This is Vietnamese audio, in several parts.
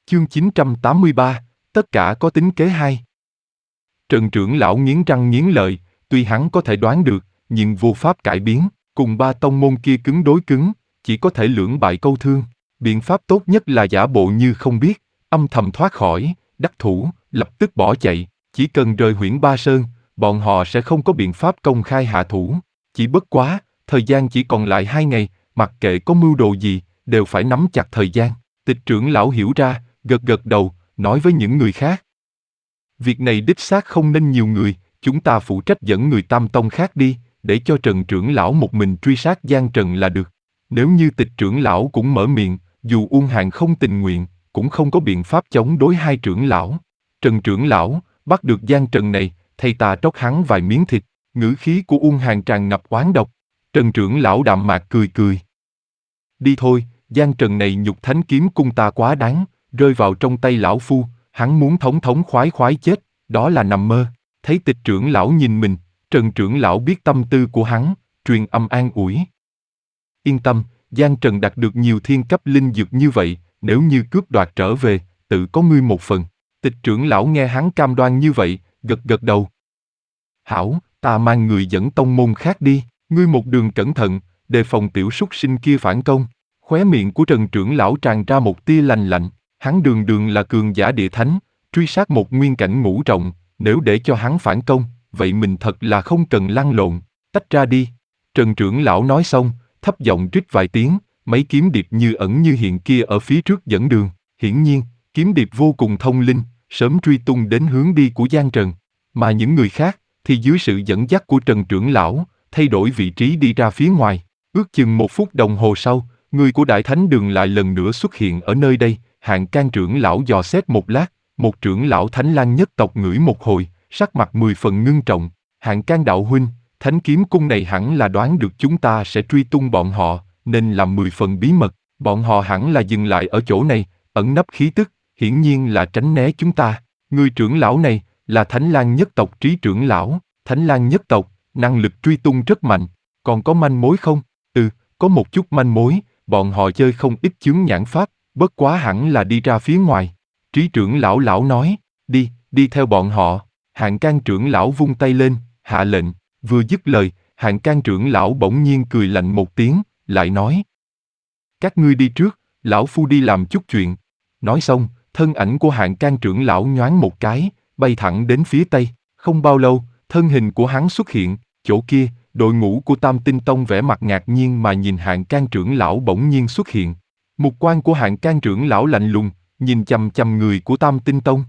Chương 983, tất cả có tính kế hai. Trần trưởng lão nghiến răng nghiến lợi, tuy hắn có thể đoán được, nhưng vô pháp cải biến, cùng ba tông môn kia cứng đối cứng, chỉ có thể lưỡng bại câu thương. Biện pháp tốt nhất là giả bộ như không biết, âm thầm thoát khỏi, đắc thủ, lập tức bỏ chạy. Chỉ cần rời Huyễn Ba Sơn, bọn họ sẽ không có biện pháp công khai hạ thủ. Chỉ bất quá, thời gian chỉ còn lại 2 ngày, mặc kệ có mưu đồ gì, đều phải nắm chặt thời gian. Tịch trưởng lão hiểu ra, gật gật đầu, nói với những người khác. Việc này đích xác không nên nhiều người, chúng ta phụ trách dẫn người Tam Tông khác đi, để cho Trần trưởng lão một mình truy sát Giang Trần là được. Nếu như Tịch trưởng lão cũng mở miệng, dù Uông Hàn không tình nguyện, cũng không có biện pháp chống đối hai trưởng lão. Trần trưởng lão, bắt được Giang Trần này, thầy ta tróc hắn vài miếng thịt, ngữ khí của Uông Hàn tràn ngập oán độc. Trần trưởng lão đạm mạc cười cười. Đi thôi, Giang Trần này nhục Thánh Kiếm Cung ta quá đáng, rơi vào trong tay lão phu, hắn muốn thống thống khoái khoái chết, đó là nằm mơ. Thấy Tịch trưởng lão nhìn mình, Trần trưởng lão biết tâm tư của hắn, truyền âm an ủi. Yên tâm, Giang Trần đạt được nhiều thiên cấp linh dược như vậy, nếu như cướp đoạt trở về, tự có ngươi một phần. Tịch trưởng lão nghe hắn cam đoan như vậy, gật gật đầu. Hảo, ta mang người dẫn tông môn khác đi, ngươi một đường cẩn thận, đề phòng tiểu súc sinh kia phản công. Khóe miệng của Trần trưởng lão tràn ra một tia lành lạnh, hắn đường đường là cường giả địa thánh, truy sát một nguyên cảnh ngũ trọng, nếu để cho hắn phản công, vậy mình thật là không cần lăn lộn, tách ra đi. Trần trưởng lão nói xong, thấp giọng rít vài tiếng, mấy kiếm điệp như ẩn như hiện kia ở phía trước dẫn đường. Hiển nhiên, kiếm điệp vô cùng thông linh, sớm truy tung đến hướng đi của Giang Trần. Mà những người khác, thì dưới sự dẫn dắt của Trần trưởng lão, thay đổi vị trí đi ra phía ngoài. Ước chừng 1 phút đồng hồ sau, người của Đại Thánh Đường lại lần nữa xuất hiện ở nơi đây. Hạng Can trưởng lão dò xét một lát, một trưởng lão Thánh Lang nhất tộc ngửi một hồi, sắc mặt 10 phần ngưng trọng. Hạng Can đạo huynh, Thánh Kiếm Cung này hẳn là đoán được chúng ta sẽ truy tung bọn họ, nên làm 10 phần bí mật. Bọn họ hẳn là dừng lại ở chỗ này, ẩn nấp khí tức, hiển nhiên là tránh né chúng ta. Người trưởng lão này là Thánh Lang nhất tộc Trí trưởng lão. Thánh Lang nhất tộc, năng lực truy tung rất mạnh. Còn có manh mối không? Có một chút manh mối, bọn họ chơi không ít chướng nhãn pháp, bất quá hẳn là đi ra phía ngoài. Trí trưởng lão nói, đi theo bọn họ. Hạng Can trưởng lão vung tay lên, hạ lệnh. Vừa dứt lời, Hạng Can trưởng lão bỗng nhiên cười lạnh một tiếng, lại nói. Các ngươi đi trước, lão phu đi làm chút chuyện. Nói xong, thân ảnh của Hạng Can trưởng lão nhoáng một cái, bay thẳng đến phía tây. Không bao lâu, thân hình của hắn xuất hiện, chỗ kia, đội ngũ của Tam Tinh Tông vẻ mặt ngạc nhiên mà nhìn Hạng Can trưởng lão bỗng nhiên xuất hiện. Mục quan của Hạng Can trưởng lão lạnh lùng, nhìn chằm chằm người của Tam Tinh Tông.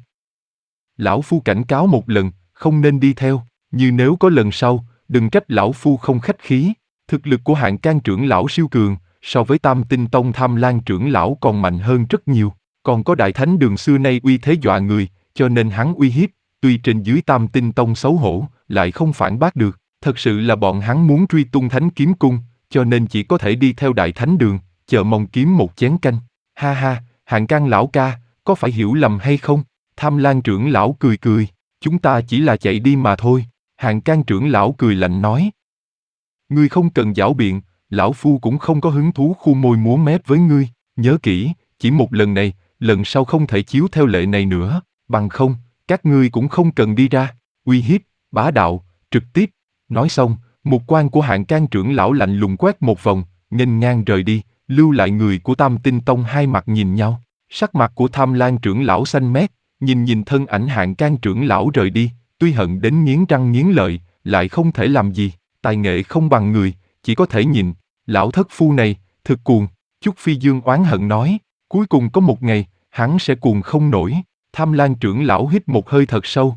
Lão phu cảnh cáo một lần, không nên đi theo, như nếu có lần sau, đừng trách lão phu không khách khí. Thực lực của Hạng Can trưởng lão siêu cường, so với Tam Tinh Tông Tham Lang trưởng lão còn mạnh hơn rất nhiều. Còn có Đại Thánh Đường xưa nay uy thế dọa người, cho nên hắn uy hiếp, tuy trên dưới Tam Tinh Tông xấu hổ, lại không phản bác được. Thật sự là bọn hắn muốn truy tung Thánh Kiếm Cung, cho nên chỉ có thể đi theo Đại Thánh Đường, chờ mong kiếm một chén canh. Ha ha, Hạng Can lão ca, có phải hiểu lầm hay không? Tham Lang trưởng lão cười cười, chúng ta chỉ là chạy đi mà thôi. Hạng Can trưởng lão cười lạnh nói. Ngươi không cần giảo biện, lão phu cũng không có hứng thú khu môi múa mép với ngươi. Nhớ kỹ, chỉ một lần này, lần sau không thể chiếu theo lệ này nữa, bằng không, các ngươi cũng không cần đi ra. Uy hiếp, bá đạo, trực tiếp. Nói xong, mục quan của Hạng Can trưởng lão lạnh lùng quét một vòng, nghênh ngang rời đi, lưu lại người của Tam Tinh Tông hai mặt nhìn nhau. Sắc mặt của Tham Lang trưởng lão xanh mét, nhìn thân ảnh Hạng Can trưởng lão rời đi, tuy hận đến nghiến răng nghiến lợi, lại không thể làm gì. Tài nghệ không bằng người, chỉ có thể nhìn. Lão thất phu này, thực cuồng. Chúc Phi Dương oán hận nói, cuối cùng có một ngày, hắn sẽ cuồng không nổi. Tham Lang trưởng lão hít một hơi thật sâu.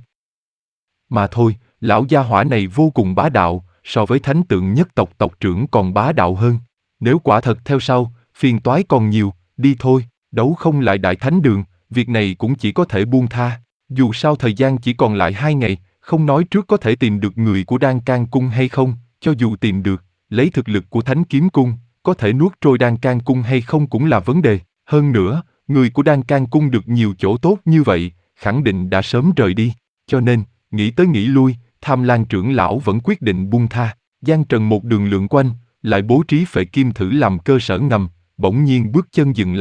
Mà thôi, lão gia hỏa này vô cùng bá đạo, so với Thánh Tượng nhất tộc tộc trưởng còn bá đạo hơn. Nếu quả thật theo sau, phiền toái còn nhiều, đi thôi, đấu không lại Đại Thánh Đường, việc này cũng chỉ có thể buông tha. Dù sao thời gian chỉ còn lại 2 ngày, không nói trước có thể tìm được người của Đan Can Cung hay không, cho dù tìm được, lấy thực lực của Thánh Kiếm Cung, có thể nuốt trôi Đan Can Cung hay không cũng là vấn đề. Hơn nữa, người của Đan Can Cung được nhiều chỗ tốt như vậy, khẳng định đã sớm rời đi. Cho nên, nghĩ tới nghĩ lui, Tham Lang trưởng lão vẫn quyết định buông tha. Giang Trần một đường lượn quanh, lại bố trí phệ kim thử làm cơ sở ngầm, bỗng nhiên bước chân dừng lại,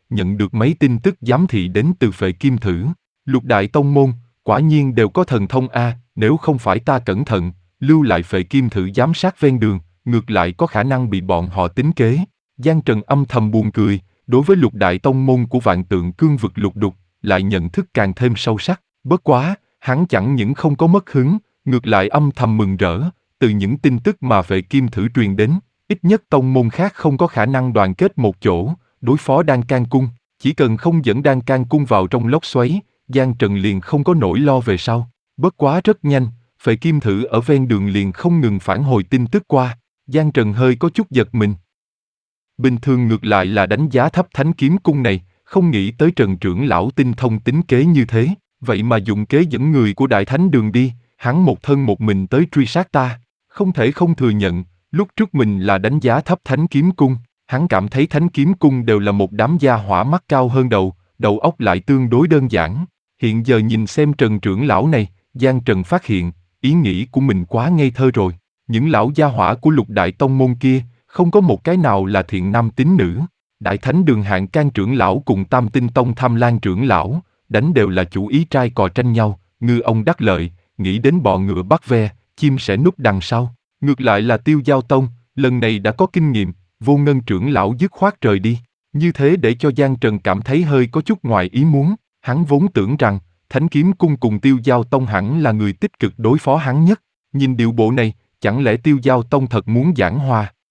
nhận được mấy tin tức giám thị đến từ Phệ Kim Thử. Lục đại tông môn, quả nhiên đều có thần thông a, nếu không phải ta cẩn thận, lưu lại Phệ Kim Thử giám sát ven đường, ngược lại có khả năng bị bọn họ tính kế. Giang Trần âm thầm buồn cười, đối với lục đại tông môn của Vạn Tượng Cương vực lục đục, lại nhận thức càng thêm sâu sắc. Bất quá, hắn chẳng những không có mất hứng, ngược lại âm thầm mừng rỡ, từ những tin tức mà Phệ Kim Thử truyền đến, ít nhất tông môn khác không có khả năng đoàn kết một chỗ, đối phó Đan Can Cung. Chỉ cần không dẫn Đan Can Cung vào trong lốc xoáy, Giang Trần liền không có nỗi lo về sau. Bất quá rất nhanh, Phệ Kim Thử ở ven đường liền không ngừng phản hồi tin tức qua. Giang Trần hơi có chút giật mình. Bình thường ngược lại là đánh giá thấp Thánh Kiếm Cung này, không nghĩ tới Trần trưởng lão tinh thông tính kế như thế, vậy mà dùng kế dẫn người của Đại Thánh Đường đi, hắn một thân một mình tới truy sát ta. Không thể không thừa nhận, lúc trước mình là đánh giá thấp Thánh Kiếm Cung, hắn cảm thấy Thánh Kiếm Cung đều là một đám gia hỏa mắt cao hơn đầu óc lại tương đối đơn giản. Hiện giờ nhìn xem Trần trưởng lão này, Giang Trần phát hiện, ý nghĩ của mình quá ngây thơ rồi. Những lão gia hỏa của lục đại tông môn kia, không có một cái nào là thiện nam tín nữ. Đại Thánh Đường Hạng Can trưởng lão cùng Tam Tinh Tông Tham Lan trưởng lão, đánh đều là chủ ý trai cò tranh nhau, ngư ông đắc lợi, nghĩ đến bọ ngựa bắt ve, chim sẽ núp đằng sau. Ngược lại là Tiêu Giao Tông, lần này đã có kinh nghiệm, Vô Ngân trưởng lão dứt khoát rời đi. Như thế để cho Giang Trần cảm thấy hơi có chút ngoài ý muốn, hắn vốn tưởng rằng, Thánh Kiếm Cung cùng Tiêu Giao Tông hẳn là người tích cực đối phó hắn nhất. Nhìn điệu bộ này, chẳng lẽ Tiêu Giao Tông thật muốn giảng hòa?